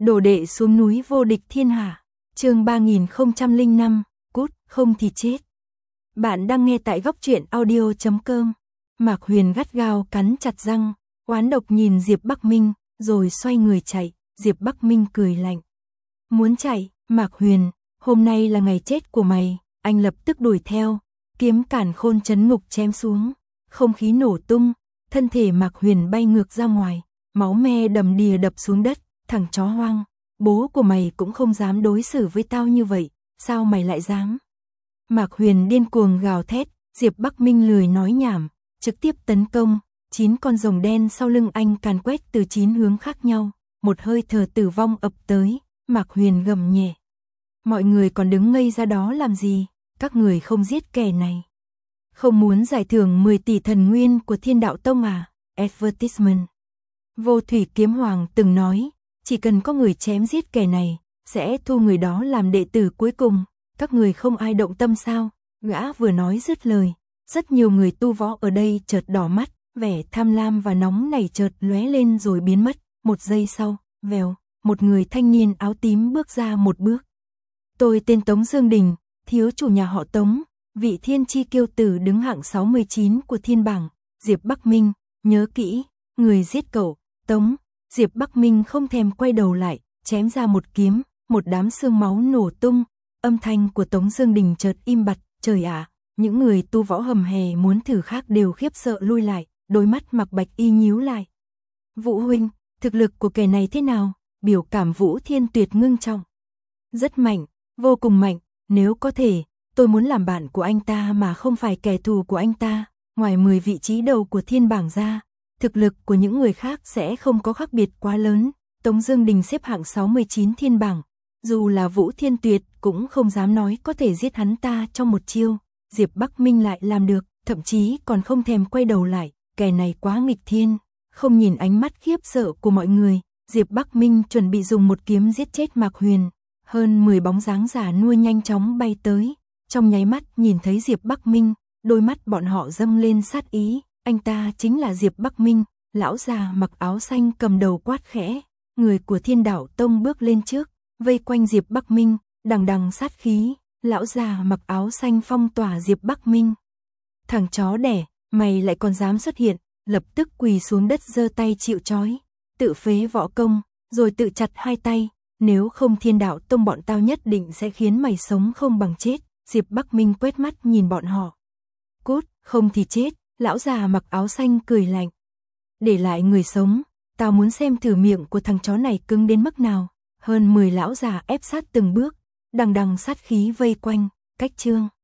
Đồ đệ xuống núi vô địch thiên hạ. Chương 3005, cút, không thì chết. Bạn đang nghe tại góc truyện audio.com. Mạc Huyền gắt gao cắn chặt răng, oán độc nhìn Diệp Bắc Minh, rồi xoay người chạy. Diệp Bắc Minh cười lạnh. Muốn chạy, Mạc Huyền, hôm nay là ngày chết của mày. Anh lập tức đuổi theo, kiếm cản khôn chấn ngục chém xuống. Không khí nổ tung, thân thể Mạc Huyền bay ngược ra ngoài, máu me đầm đìa đập xuống đất. Thằng chó hoang, bố của mày cũng không dám đối xử với tao như vậy, sao mày lại dám? Mạc Huyền điên cuồng gào thét, Diệp Bắc Minh lười nói nhảm, trực tiếp tấn công. 9 con rồng đen sau lưng anh càn quét từ 9 hướng khác nhau, một hơi thở tử vong ập tới. Mạc Huyền gầm nhẹ. Mọi người còn đứng ngây ra đó làm gì? Các người không giết kẻ này. Không muốn giải thưởng 10 tỷ thần nguyên của Thiên Đạo Tông à? Advertisement. Vô Thủy Kiếm Hoàng từng nói, chỉ cần có người chém giết kẻ này, sẽ thu người đó làm đệ tử cuối cùng. Các người không ai động tâm sao? Gã vừa nói dứt lời, rất nhiều người tu võ ở đây chợt đỏ mắt, vẻ tham lam và nóng nảy chợt lóe lên rồi biến mất. Một giây sau, vèo, một người thanh niên áo tím bước ra một bước. Tôi tên Tống Dương Đình, thiếu chủ nhà họ Tống, vị thiên chi kiêu tử đứng hạng 69 của thiên bảng. Diệp Bắc Minh, nhớ kỹ, người giết cậu, Tống. Diệp Bắc Minh không thèm quay đầu lại, chém ra một kiếm, một đám xương máu nổ tung. Âm thanh của Tống Dương Đình chợt im bặt. Trời ạ, những người tu võ hầm hè muốn thử khác đều khiếp sợ lui lại, đôi mắt Mạc Bạch Y nhíu lại. Vũ huynh, thực lực của kẻ này thế nào? Biểu cảm Vũ Thiên Tuyệt ngưng trọng. Rất mạnh, vô cùng mạnh, nếu có thể, tôi muốn làm bạn của anh ta mà không phải kẻ thù của anh ta. Ngoài 10 vị trí đầu của thiên bảng ra, thực lực của những người khác sẽ không có khác biệt quá lớn. Tống Dương Đình xếp hạng 69 thiên bảng, dù là Vũ Thiên Tuyệt cũng không dám nói có thể giết hắn ta trong một chiêu. Diệp Bắc Minh lại làm được, thậm chí còn không thèm quay đầu lại, kẻ này quá nghịch thiên. Không nhìn ánh mắt khiếp sợ của mọi người, Diệp Bắc Minh chuẩn bị dùng một kiếm giết chết Mạc Huyền. Hơn 10 bóng dáng giả nuôi nhanh chóng bay tới, trong nháy mắt nhìn thấy Diệp Bắc Minh, đôi mắt bọn họ dâng lên sát ý. Anh ta chính là Diệp Bắc Minh, lão già mặc áo xanh cầm đầu quát khẽ. Người của Thiên Đạo Tông bước lên trước, vây quanh Diệp Bắc Minh, đằng đằng sát khí. Lão già mặc áo xanh phong tỏa Diệp Bắc Minh. Thằng chó đẻ, mày lại còn dám xuất hiện, lập tức quỳ xuống đất giơ tay chịu trói, tự phế võ công, rồi tự chặt hai tay. Nếu không Thiên Đạo Tông bọn tao nhất định sẽ khiến mày sống không bằng chết. Diệp Bắc Minh quét mắt nhìn bọn họ. Cút, không thì chết. Lão già mặc áo xanh cười lạnh. Để lại người sống, tao muốn xem thử miệng của thằng chó này cứng đến mức nào. Hơn 10 lão già ép sát từng bước, đằng đằng sát khí vây quanh. Cách chương